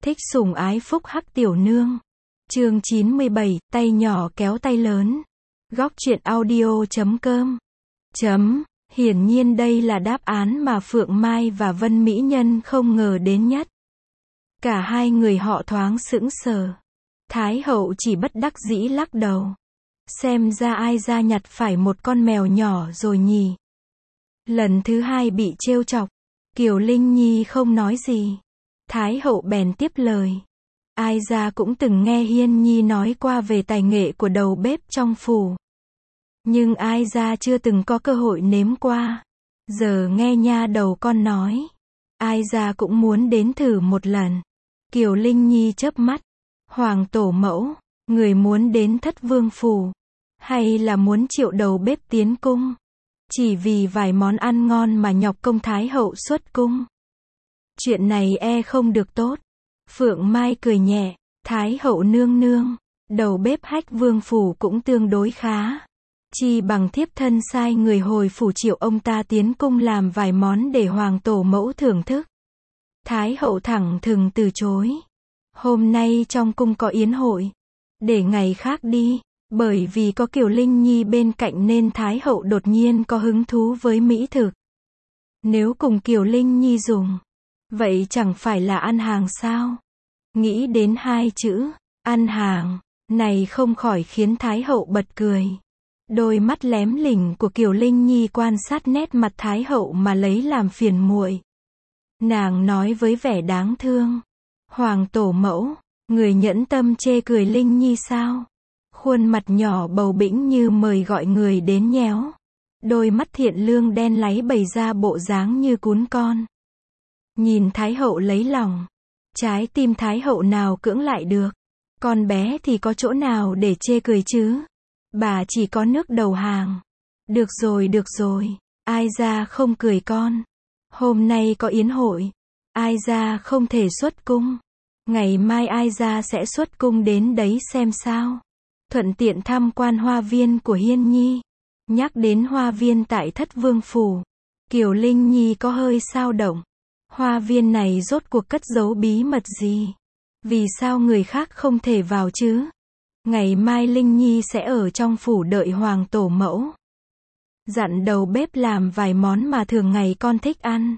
Thích sủng ái phúc hắc tiểu nương. Chương 97, tay nhỏ kéo tay lớn. Góc truyện audio.com. Hiển nhiên đây là đáp án mà Phượng Mai và Vân Mỹ Nhân không ngờ đến nhất. Cả hai người họ thoáng sững sờ. Thái hậu chỉ bất đắc dĩ lắc đầu. Xem ra ai ra nhặt phải một con mèo nhỏ rồi nhỉ. Lần thứ hai bị trêu chọc, Kiều Linh Nhi không nói gì. Thái hậu bèn tiếp lời. Ai ra cũng từng nghe Hiên Nhi nói qua về tài nghệ của đầu bếp trong phủ. Nhưng ai ra chưa từng có cơ hội nếm qua. Giờ nghe nha đầu con nói. Ai ra cũng muốn đến thử một lần. Kiều Linh Nhi chớp mắt. Hoàng tổ mẫu, người muốn đến Thất Vương phủ, hay là muốn triệu đầu bếp tiến cung? Chỉ vì vài món ăn ngon mà nhọc công Thái hậu xuất cung. Chuyện này không được tốt. Phượng Mai cười nhẹ. Thái hậu nương nương, đầu bếp Hách Vương phủ cũng tương đối khá. Chi bằng thiếp thân sai người hồi phủ triệu ông ta tiến cung làm vài món để hoàng tổ mẫu thưởng thức. Thái hậu thẳng thừng từ chối. Hôm nay trong cung có yến hội, để ngày khác đi. Bởi vì có Kiều Linh Nhi bên cạnh nên Thái hậu đột nhiên có hứng thú với mỹ thực. Nếu cùng Kiều Linh Nhi dùng, vậy chẳng phải là ăn hàng sao? Nghĩ đến hai chữ, ăn hàng, này không khỏi khiến Thái hậu bật cười. Đôi mắt lém lỉnh của Kiều Linh Nhi quan sát nét mặt Thái hậu mà lấy làm phiền muội. Nàng nói với vẻ đáng thương. Hoàng tổ mẫu, người nhẫn tâm chê cười Linh Nhi sao? Khuôn mặt nhỏ bầu bĩnh như mời gọi người đến nhéo. Đôi mắt thiện lương đen láy bày ra bộ dáng như cún con. Nhìn Thái hậu lấy lòng. Trái tim Thái hậu nào cưỡng lại được. Con bé thì có chỗ nào để chê cười chứ? Bà chỉ có nước đầu hàng. Được rồi, ai ra không cười con. Hôm nay có yến hội. Ai ra không thể xuất cung. Ngày mai ai ra sẽ xuất cung đến đấy xem sao. Thuận tiện tham quan hoa viên của Hiên Nhi. Nhắc đến hoa viên tại Thất Vương phủ, Kiều Linh Nhi có hơi xao động. Hoa viên này rốt cuộc cất giấu bí mật gì? Vì sao người khác không thể vào chứ? Ngày mai Linh Nhi sẽ ở trong phủ đợi hoàng tổ mẫu. Dặn đầu bếp làm vài món mà thường ngày con thích ăn.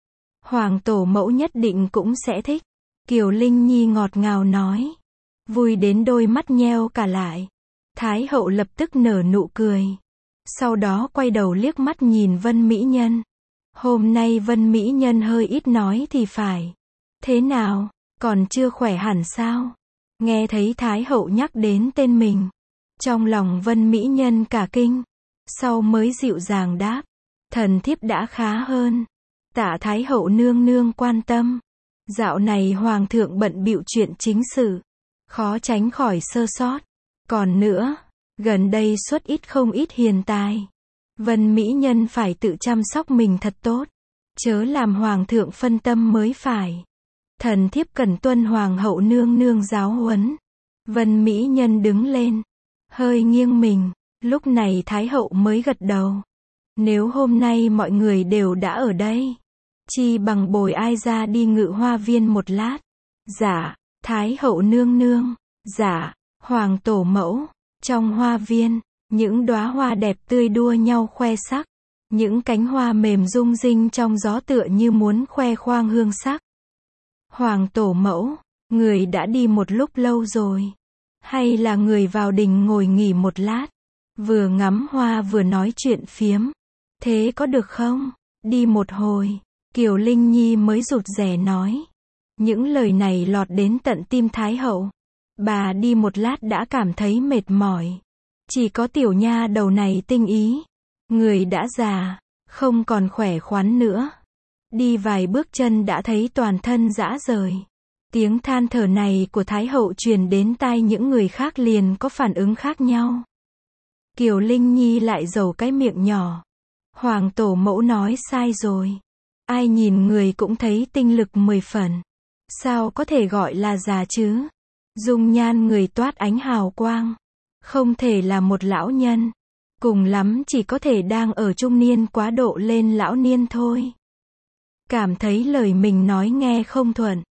Hoàng tổ mẫu nhất định cũng sẽ thích. Kiều Linh Nhi ngọt ngào nói. Vui đến đôi mắt nheo cả lại. Thái hậu lập tức nở nụ cười. Sau đó quay đầu liếc mắt nhìn Vân Mỹ Nhân. Hôm nay Vân Mỹ Nhân hơi ít nói thì phải. Thế nào, còn chưa khỏe hẳn sao? Nghe thấy Thái hậu nhắc đến tên mình. Trong lòng Vân Mỹ Nhân cả kinh. Sau mới dịu dàng đáp. Thần thiếp đã khá hơn. Tạ Thái hậu nương nương quan tâm. Dạo này hoàng thượng bận bịu chuyện chính sự. Khó tránh khỏi sơ sót. Còn nữa, gần đây xuất không ít hiền tài. Vân Mỹ Nhân phải tự chăm sóc mình thật tốt. Chớ làm hoàng thượng phân tâm mới phải. Thần thiếp cần tuân hoàng hậu nương nương giáo huấn. Vân Mỹ Nhân đứng lên. Hơi nghiêng mình. Lúc này Thái hậu mới gật đầu. Nếu hôm nay mọi người đều đã ở đây, chi bằng bồi ai ra đi ngự hoa viên một lát. Dạ, Thái hậu nương nương. Dạ, hoàng tổ mẫu. Trong hoa viên, những đóa hoa đẹp tươi đua nhau khoe sắc. Những cánh hoa mềm rung rinh trong gió tựa như muốn khoe khoang hương sắc. Hoàng tổ mẫu, người đã đi một lúc lâu rồi. Hay là người vào đình ngồi nghỉ một lát. Vừa ngắm hoa vừa nói chuyện phiếm. Thế có được không? Đi một hồi. Kiều Linh Nhi mới rụt rè nói. Những lời này lọt đến tận tim Thái hậu. Bà đi một lát đã cảm thấy mệt mỏi. Chỉ có tiểu nha đầu này tinh ý. Người đã già, không còn khỏe khoắn nữa. Đi vài bước chân đã thấy toàn thân rã rời. Tiếng than thở này của Thái hậu truyền đến tai những người khác liền có phản ứng khác nhau. Kiều Linh Nhi lại giầu cái miệng nhỏ. Hoàng tổ mẫu nói sai rồi. Ai nhìn người cũng thấy tinh lực 10 phần. Sao có thể gọi là già chứ? Dung nhan người toát ánh hào quang. Không thể là một lão nhân. Cùng lắm chỉ có thể đang ở trung niên quá độ lên lão niên thôi. Cảm thấy lời mình nói nghe không thuận.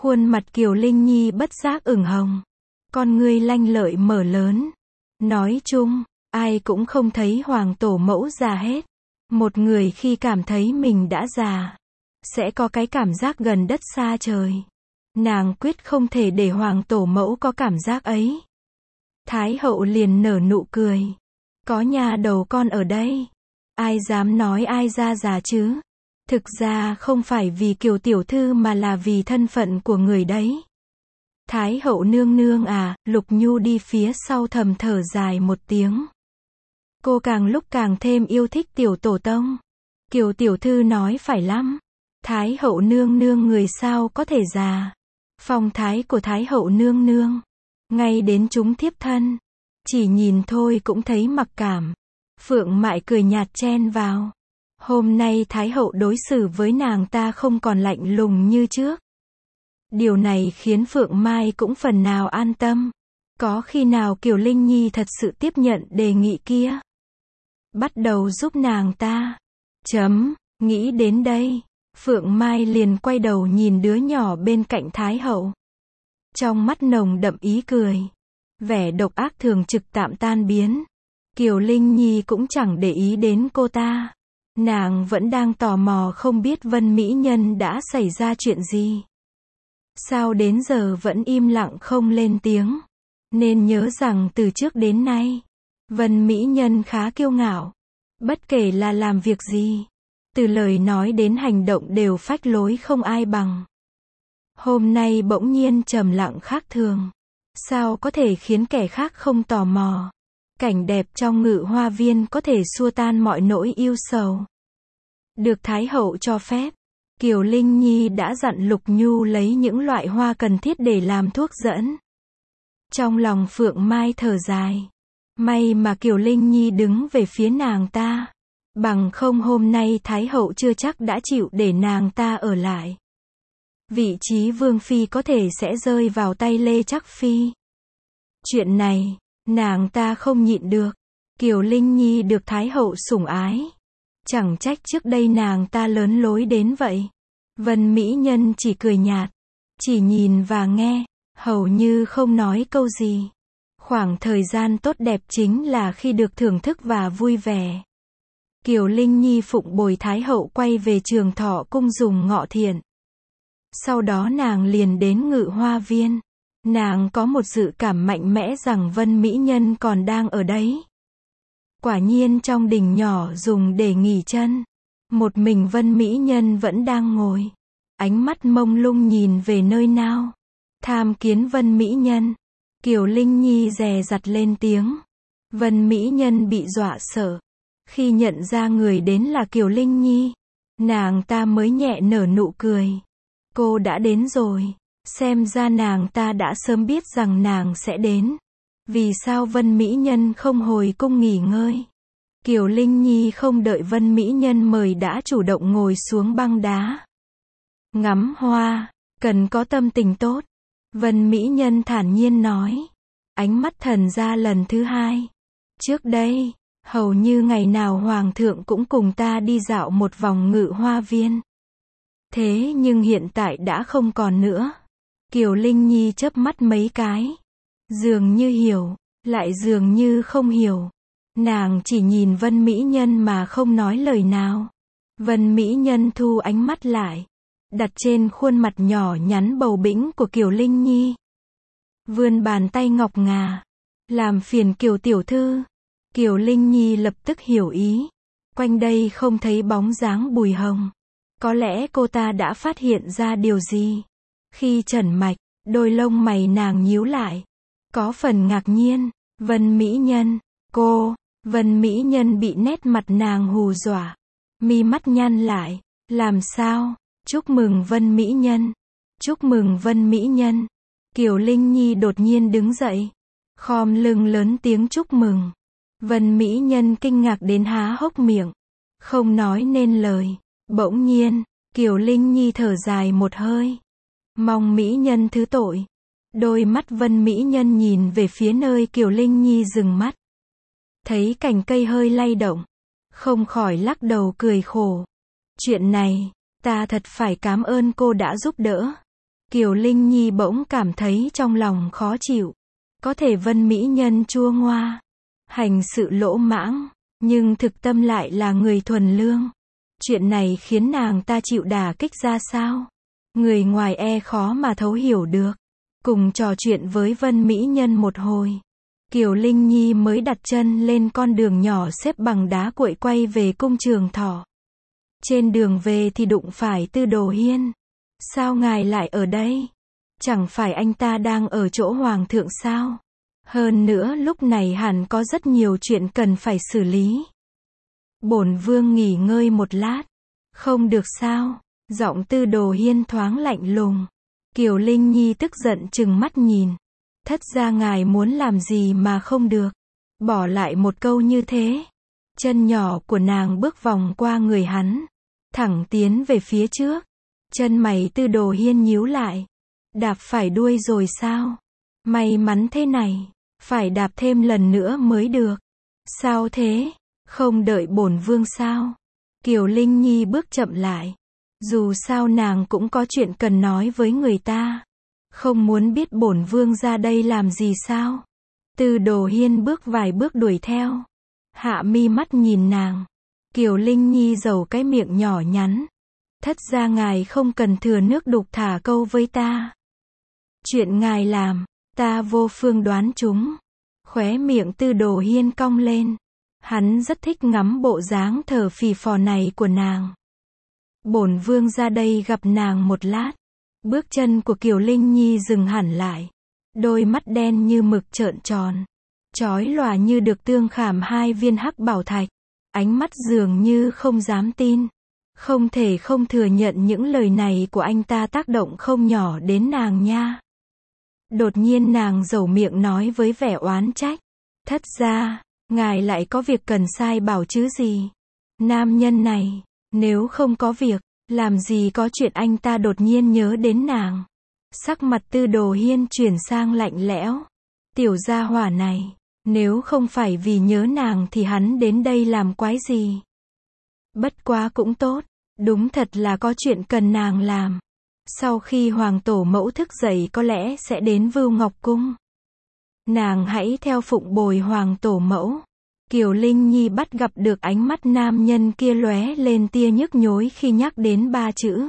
Khuôn mặt Kiều Linh Nhi bất giác ửng hồng. Con ngươi lanh lợi mở lớn. Nói chung, ai cũng không thấy hoàng tổ mẫu già hết. Một người khi cảm thấy mình đã già, sẽ có cái cảm giác gần đất xa trời. Nàng quyết không thể để hoàng tổ mẫu có cảm giác ấy. Thái hậu liền nở nụ cười. Có nhà đầu con ở đây. Ai dám nói ai ra già chứ? Thực ra không phải vì Kiều tiểu thư mà là vì thân phận của người đấy. Thái hậu nương nương à, Lục Nhu đi phía sau thầm thở dài một tiếng. Cô càng lúc càng thêm yêu thích tiểu tổ tông. Kiều tiểu thư nói phải lắm. Thái hậu nương nương người sao có thể già. Phong thái của Thái hậu nương nương, ngay đến chúng thiếp thân, chỉ nhìn thôi cũng thấy mặc cảm. Phượng Mại cười nhạt chen vào. Hôm nay Thái hậu đối xử với nàng ta không còn lạnh lùng như trước. Điều này khiến Phượng Mai cũng phần nào an tâm. Có khi nào Kiều Linh Nhi thật sự tiếp nhận đề nghị kia? Bắt đầu giúp nàng ta. Nghĩ đến đây, Phượng Mai liền quay đầu nhìn đứa nhỏ bên cạnh Thái hậu. Trong mắt nồng đậm ý cười. Vẻ độc ác thường trực tạm tan biến. Kiều Linh Nhi cũng chẳng để ý đến cô ta. Nàng vẫn đang tò mò không biết Vân Mỹ Nhân đã xảy ra chuyện gì. Sao đến giờ vẫn im lặng không lên tiếng. Nên nhớ rằng từ trước đến nay, Vân Mỹ Nhân khá kiêu ngạo. Bất kể là làm việc gì, từ lời nói đến hành động đều phách lối không ai bằng. Hôm nay bỗng nhiên trầm lặng khác thường. Sao có thể khiến kẻ khác không tò mò? Cảnh đẹp trong Ngự Hoa Viên có thể xua tan mọi nỗi ưu sầu. Được Thái hậu cho phép, Kiều Linh Nhi đã dặn Lục Nhu lấy những loại hoa cần thiết để làm thuốc dẫn. Trong lòng Phượng Mai thở dài. May mà Kiều Linh Nhi đứng về phía nàng ta. Bằng không hôm nay Thái hậu chưa chắc đã chịu để nàng ta ở lại. Vị trí Vương Phi có thể sẽ rơi vào tay Lê Trắc Phi. Chuyện này, nàng ta không nhịn được. Kiều Linh Nhi được Thái hậu sủng ái. Chẳng trách trước đây nàng ta lớn lối đến vậy. Vân Mỹ Nhân chỉ cười nhạt. Chỉ nhìn và nghe, hầu như không nói câu gì. Khoảng thời gian tốt đẹp chính là khi được thưởng thức và vui vẻ. Kiều Linh Nhi phụng bồi Thái hậu quay về Trường Thọ cung dùng ngọ thiện. Sau đó nàng liền đến Ngự Hoa Viên. Nàng có một dự cảm mạnh mẽ rằng Vân Mỹ Nhân còn đang ở đấy. Quả nhiên trong đình nhỏ dùng để nghỉ chân, một mình Vân Mỹ Nhân vẫn đang ngồi. Ánh mắt mông lung nhìn về nơi nào. Tham kiến Vân Mỹ Nhân. Kiều Linh Nhi dè dặt lên tiếng. Vân Mỹ Nhân bị dọa sợ. Khi nhận ra người đến là Kiều Linh Nhi, nàng ta mới nhẹ nở nụ cười. Cô đã đến rồi. Xem ra nàng ta đã sớm biết rằng nàng sẽ đến. Vì sao Vân Mỹ Nhân không hồi cung nghỉ ngơi? Kiều Linh Nhi không đợi Vân Mỹ Nhân mời đã chủ động ngồi xuống băng đá. Ngắm hoa, cần có tâm tình tốt. Vân Mỹ Nhân thản nhiên nói. Ánh mắt thần ra lần thứ hai. Trước đây, hầu như ngày nào Hoàng thượng cũng cùng ta đi dạo một vòng Ngự Hoa Viên. Thế nhưng hiện tại đã không còn nữa. Kiều Linh Nhi chớp mắt mấy cái. Dường như hiểu, lại dường như không hiểu. Nàng chỉ nhìn Vân Mỹ Nhân mà không nói lời nào. Vân Mỹ Nhân thu ánh mắt lại, đặt trên khuôn mặt nhỏ nhắn bầu bĩnh của Kiều Linh Nhi. Vươn bàn tay ngọc ngà. Làm phiền Kiều tiểu thư. Kiều Linh Nhi lập tức hiểu ý. Quanh đây không thấy bóng dáng Bùi Hồng. Có lẽ cô ta đã phát hiện ra điều gì. Khi trần mạch, đôi lông mày nàng nhíu lại. Có phần ngạc nhiên. Vân Mỹ Nhân, cô. Vân Mỹ Nhân bị nét mặt nàng hù dọa. Mi mắt nhăn lại. Làm sao? Chúc mừng Vân Mỹ Nhân. Chúc mừng Vân Mỹ Nhân. Kiều Linh Nhi đột nhiên đứng dậy. Khom lưng lớn tiếng chúc mừng. Vân Mỹ Nhân kinh ngạc đến há hốc miệng. Không nói nên lời. Bỗng nhiên, Kiều Linh Nhi thở dài một hơi. Mong Mỹ Nhân thứ tội. Đôi mắt Vân Mỹ Nhân nhìn về phía nơi Kiều Linh Nhi dừng mắt. Thấy cành cây hơi lay động. Không khỏi lắc đầu cười khổ. Chuyện này, ta thật phải cảm ơn cô đã giúp đỡ. Kiều Linh Nhi bỗng cảm thấy trong lòng khó chịu. Có thể Vân mỹ nhân chua ngoa, hành sự lỗ mãng, nhưng thực tâm lại là người thuần lương. Chuyện này khiến nàng ta chịu đả kích ra sao? Người ngoài khó mà thấu hiểu được. Cùng trò chuyện với Vân mỹ nhân một hồi, Kiều Linh Nhi mới đặt chân lên con đường nhỏ xếp bằng đá cuội quay về cung Trường Thọ. Trên đường về thì đụng phải Tư Đồ Hiên. Sao ngài lại ở đây? Chẳng phải anh ta đang ở chỗ hoàng thượng sao? Hơn nữa lúc này hẳn có rất nhiều chuyện cần phải xử lý. Bổn vương nghỉ ngơi một lát. Không được sao? Giọng Tư Đồ Hiên thoáng lạnh lùng. Kiều Linh Nhi tức giận trừng mắt nhìn. Thất gia ngài muốn làm gì mà không được? Bỏ lại một câu như thế. Chân nhỏ của nàng bước vòng qua người hắn, thẳng tiến về phía trước. Chân mày Tư Đồ Hiên nhíu lại. Đạp phải đuôi rồi sao? May mắn thế này, phải đạp thêm lần nữa mới được. Sao thế? Không đợi bổn vương sao? Kiều Linh Nhi bước chậm lại. Dù sao nàng cũng có chuyện cần nói với người ta. Không muốn biết bổn vương ra đây làm gì sao? Tư Đồ Hiên bước vài bước đuổi theo. Hạ mi mắt nhìn nàng. Kiều Linh Nhi giầu cái miệng nhỏ nhắn. Thất gia ngài không cần thừa nước đục thả câu với ta. Chuyện ngài làm, ta vô phương đoán chúng. Khóe miệng Tư Đồ Hiên cong lên. Hắn rất thích ngắm bộ dáng thở phì phò này của nàng. Bổn vương ra đây gặp nàng một lát. Bước chân của Kiều Linh Nhi dừng hẳn lại. Đôi mắt đen như mực trợn tròn, chói lòa như được tương khảm hai viên hắc bảo thạch. Ánh mắt dường như không dám tin. Không thể không thừa nhận những lời này của anh ta tác động không nhỏ đến nàng nha. Đột nhiên nàng dẩu miệng nói với vẻ oán trách. Thất gia, ngài lại có việc cần sai bảo chứ gì? Nam nhân này, nếu không có việc, làm gì có chuyện anh ta đột nhiên nhớ đến nàng. Sắc mặt Tư Đồ Hiên chuyển sang lạnh lẽo. Tiểu gia hỏa này, nếu không phải vì nhớ nàng thì hắn đến đây làm quái gì? Bất quá cũng tốt, đúng thật là có chuyện cần nàng làm. Sau khi hoàng tổ mẫu thức dậy có lẽ sẽ đến Vưu Ngọc Cung. Nàng hãy theo phụng bồi hoàng tổ mẫu. Kiều Linh Nhi bắt gặp được ánh mắt nam nhân kia lóe lên tia nhức nhối khi nhắc đến ba chữ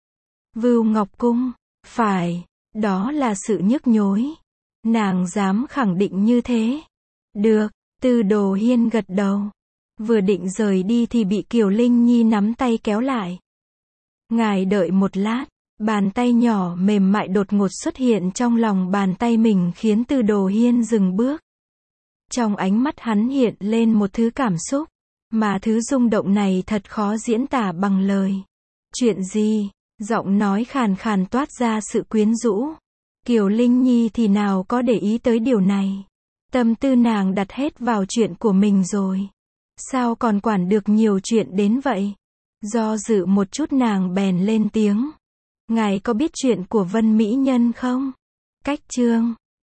Vưu Ngọc Cung. Phải, đó là sự nhức nhối. Nàng dám khẳng định như thế. Được, Tư Đồ Hiên gật đầu. Vừa định rời đi thì bị Kiều Linh Nhi nắm tay kéo lại. Ngài đợi một lát. Bàn tay nhỏ mềm mại đột ngột xuất hiện trong lòng bàn tay mình khiến Tư Đồ Hiên dừng bước. Trong ánh mắt hắn hiện lên một thứ cảm xúc, mà thứ rung động này thật khó diễn tả bằng lời. Chuyện gì? Giọng nói khàn khàn toát ra sự quyến rũ. Kiều Linh Nhi thì nào có để ý tới điều này. Tâm tư nàng đặt hết vào chuyện của mình rồi. Sao còn quản được nhiều chuyện đến vậy? Do dự một chút nàng bèn lên tiếng. Ngài có biết chuyện của Vân mỹ nhân không? Cách chương